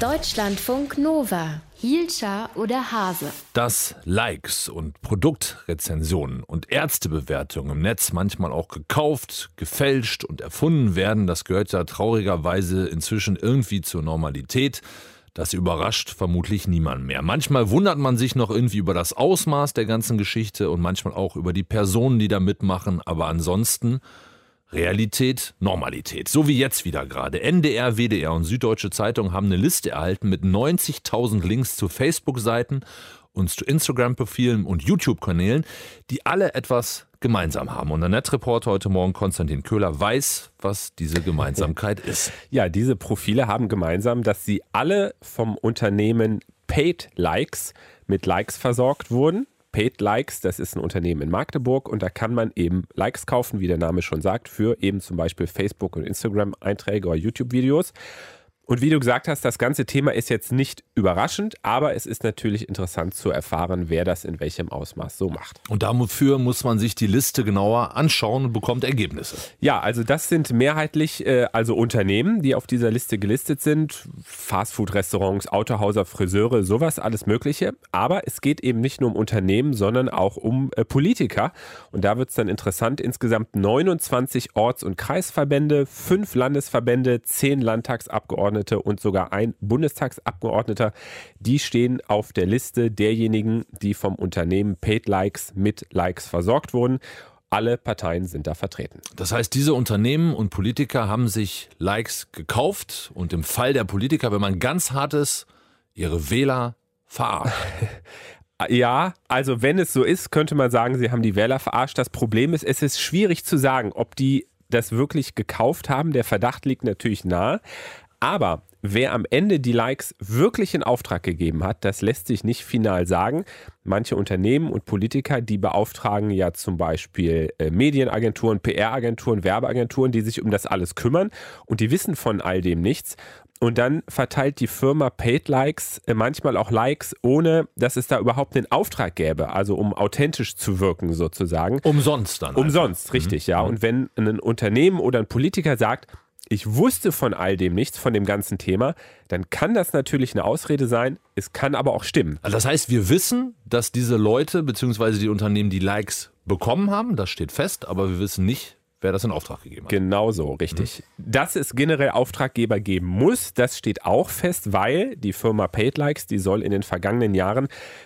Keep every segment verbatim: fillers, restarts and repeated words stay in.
Deutschlandfunk Nova. Hielscher oder Hase? Dass Likes und Produktrezensionen und Ärztebewertungen im Netz manchmal auch gekauft, gefälscht und erfunden werden, das gehört ja traurigerweise inzwischen irgendwie zur Normalität. Das überrascht vermutlich niemand mehr. Manchmal wundert man sich noch irgendwie über das Ausmaß der ganzen Geschichte und manchmal auch über die Personen, die da mitmachen. Aber ansonsten Realität, Normalität. So wie jetzt wieder gerade. N D R, W D R und Süddeutsche Zeitung haben eine Liste erhalten mit neunzigtausend Links zu Facebook-Seiten und zu Instagram-Profilen und YouTube-Kanälen, die alle etwas gemeinsam haben. Und der Netzreporter heute Morgen, Konstantin Köhler, weiß, was diese Gemeinsamkeit ist. Ja, diese Profile haben gemeinsam, dass sie alle vom Unternehmen Paid Likes mit Likes versorgt wurden. Paid Likes, das ist ein Unternehmen in Magdeburg und da kann man eben Likes kaufen, wie der Name schon sagt, für eben zum Beispiel Facebook- und Instagram-Einträge oder YouTube-Videos. Und wie du gesagt hast, das ganze Thema ist jetzt nicht überraschend, aber es ist natürlich interessant zu erfahren, wer das in welchem Ausmaß so macht. Und dafür muss man sich die Liste genauer anschauen und bekommt Ergebnisse. Ja, also das sind mehrheitlich äh, also Unternehmen, die auf dieser Liste gelistet sind. Fastfood-Restaurants, Autohäuser, Friseure, sowas, alles Mögliche. Aber es geht eben nicht nur um Unternehmen, sondern auch um äh, Politiker. Und da wird es dann interessant. Insgesamt neunundzwanzig Orts- und Kreisverbände, fünf Landesverbände, zehn Landtagsabgeordnete und sogar ein Bundestagsabgeordneter, die stehen auf der Liste derjenigen, die vom Unternehmen Paid Likes mit Likes versorgt wurden. Alle Parteien sind da vertreten. Das heißt, diese Unternehmen und Politiker haben sich Likes gekauft und im Fall der Politiker, wenn man ganz hart ist, ihre Wähler verarscht. Ja, also wenn es so ist, könnte man sagen, sie haben die Wähler verarscht. Das Problem ist, es ist schwierig zu sagen, ob die das wirklich gekauft haben. Der Verdacht liegt natürlich nahe. Aber wer am Ende die Likes wirklich in Auftrag gegeben hat, das lässt sich nicht final sagen. Manche Unternehmen und Politiker, die beauftragen ja zum Beispiel äh, Medienagenturen, P R-Agenturen, Werbeagenturen, die sich um das alles kümmern und die wissen von all dem nichts. Und dann verteilt die Firma Paid Likes äh, manchmal auch Likes, ohne dass es da überhaupt einen Auftrag gäbe, also um authentisch zu wirken sozusagen. Umsonst dann. Umsonst, einfach. richtig, Mhm. ja. Und wenn ein Unternehmen oder ein Politiker sagt, ich wusste von all dem nichts, von dem ganzen Thema, dann kann das natürlich eine Ausrede sein, es kann aber auch stimmen. Also das heißt, wir wissen, dass diese Leute bzw. die Unternehmen die Likes bekommen haben, das steht fest, aber wir wissen nicht, wer das in Auftrag gegeben hat. Genau so, richtig. Mhm. Dass es generell Auftraggeber geben muss, das steht auch fest, weil die Firma Paid Likes, die soll in den vergangenen Jahren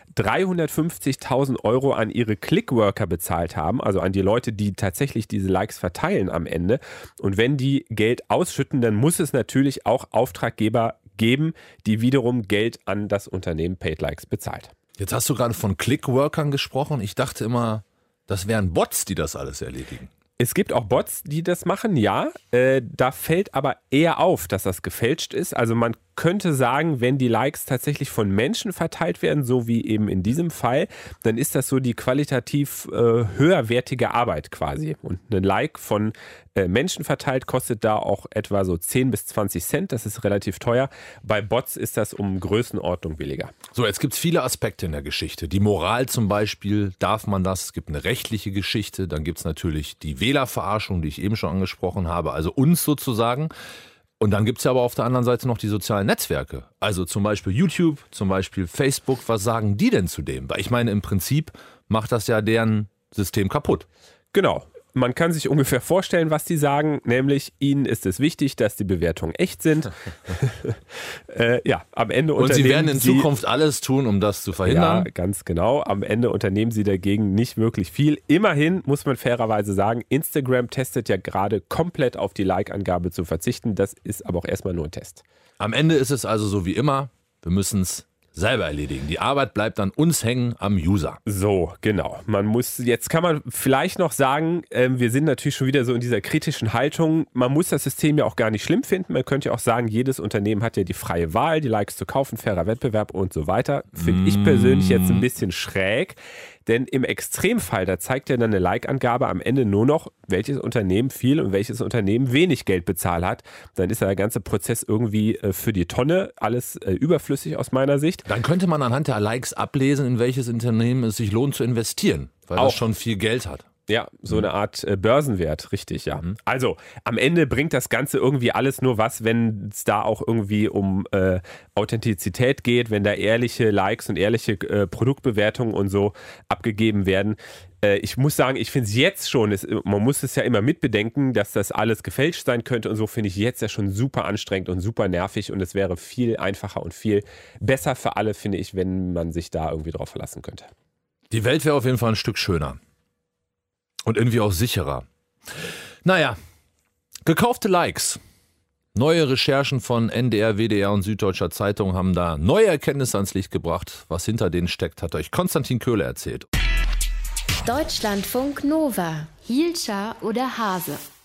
dreihundertfünfzigtausend Euro an ihre Clickworker bezahlt haben, also an die Leute, die tatsächlich diese Likes verteilen am Ende. Und wenn die Geld ausschütten, dann muss es natürlich auch Auftraggeber geben, die wiederum Geld an das Unternehmen Paid Likes bezahlt. Jetzt hast du gerade von Clickworkern gesprochen. Ich dachte immer, das wären Bots, die das alles erledigen. Es gibt auch Bots, die das machen, ja. Äh, da fällt aber eher auf, dass das gefälscht ist. Also man könnte sagen, wenn die Likes tatsächlich von Menschen verteilt werden, so wie eben in diesem Fall, dann ist das so die qualitativ äh, höherwertige Arbeit quasi. Und ein Like von äh, Menschen verteilt kostet da auch etwa so zehn bis zwanzig Cent. Das ist relativ teuer. Bei Bots ist das um Größenordnung billiger. So, jetzt gibt es viele Aspekte in der Geschichte. Die Moral zum Beispiel, darf man das? Es gibt eine rechtliche Geschichte. Dann gibt es natürlich die Wählerverarschung, die ich eben schon angesprochen habe, also uns sozusagen. Und dann gibt es ja aber auf der anderen Seite noch die sozialen Netzwerke. Also zum Beispiel YouTube, zum Beispiel Facebook. Was sagen die denn zu dem? Weil ich meine, im Prinzip macht das ja deren System kaputt. Genau. Man kann sich ungefähr vorstellen, was die sagen, nämlich ihnen ist es wichtig, dass die Bewertungen echt sind. äh, ja, am Ende Und sie werden in sie, Zukunft alles tun, um das zu verhindern. Ja, ganz genau. Am Ende unternehmen sie dagegen nicht wirklich viel. Immerhin muss man fairerweise sagen, Instagram testet ja gerade komplett auf die Like-Angabe zu verzichten. Das ist aber auch erstmal nur ein Test. Am Ende ist es also so wie immer, wir müssen es selber erledigen. Die Arbeit bleibt an uns hängen, am User. So, genau. Man muss, jetzt kann man vielleicht noch sagen, äh, wir sind natürlich schon wieder so in dieser kritischen Haltung. Man muss das System ja auch gar nicht schlimm finden. Man könnte ja auch sagen, jedes Unternehmen hat ja die freie Wahl, die Likes zu kaufen, fairer Wettbewerb und so weiter. Finde mm. ich persönlich jetzt ein bisschen schräg. Denn im Extremfall, da zeigt ja dann eine Like-Angabe am Ende nur noch, welches Unternehmen viel und welches Unternehmen wenig Geld bezahlt hat. Dann ist ja der ganze Prozess irgendwie äh, für die Tonne, alles äh, überflüssig aus meiner Sicht. Dann könnte man anhand der Likes ablesen, in welches Unternehmen es sich lohnt zu investieren, weil Auch. das schon viel Geld hat. Ja, so eine Art äh, Börsenwert, richtig, ja. Mhm. Also am Ende bringt das Ganze irgendwie alles nur was, wenn es da auch irgendwie um äh, Authentizität geht, wenn da ehrliche Likes und ehrliche äh, Produktbewertungen und so abgegeben werden. Äh, ich muss sagen, ich finde es jetzt schon, es, man muss es ja immer mitbedenken, dass das alles gefälscht sein könnte und so, finde ich jetzt ja schon super anstrengend und super nervig und es wäre viel einfacher und viel besser für alle, finde ich, wenn man sich da irgendwie drauf verlassen könnte. Die Welt wäre auf jeden Fall ein Stück schöner. Und irgendwie auch sicherer. Naja, gekaufte Likes. Neue Recherchen von N D R, W D R und Süddeutscher Zeitung haben da neue Erkenntnisse ans Licht gebracht. Was hinter denen steckt, hat euch Konstantin Köhler erzählt. Deutschlandfunk Nova. Hielscher oder Hase?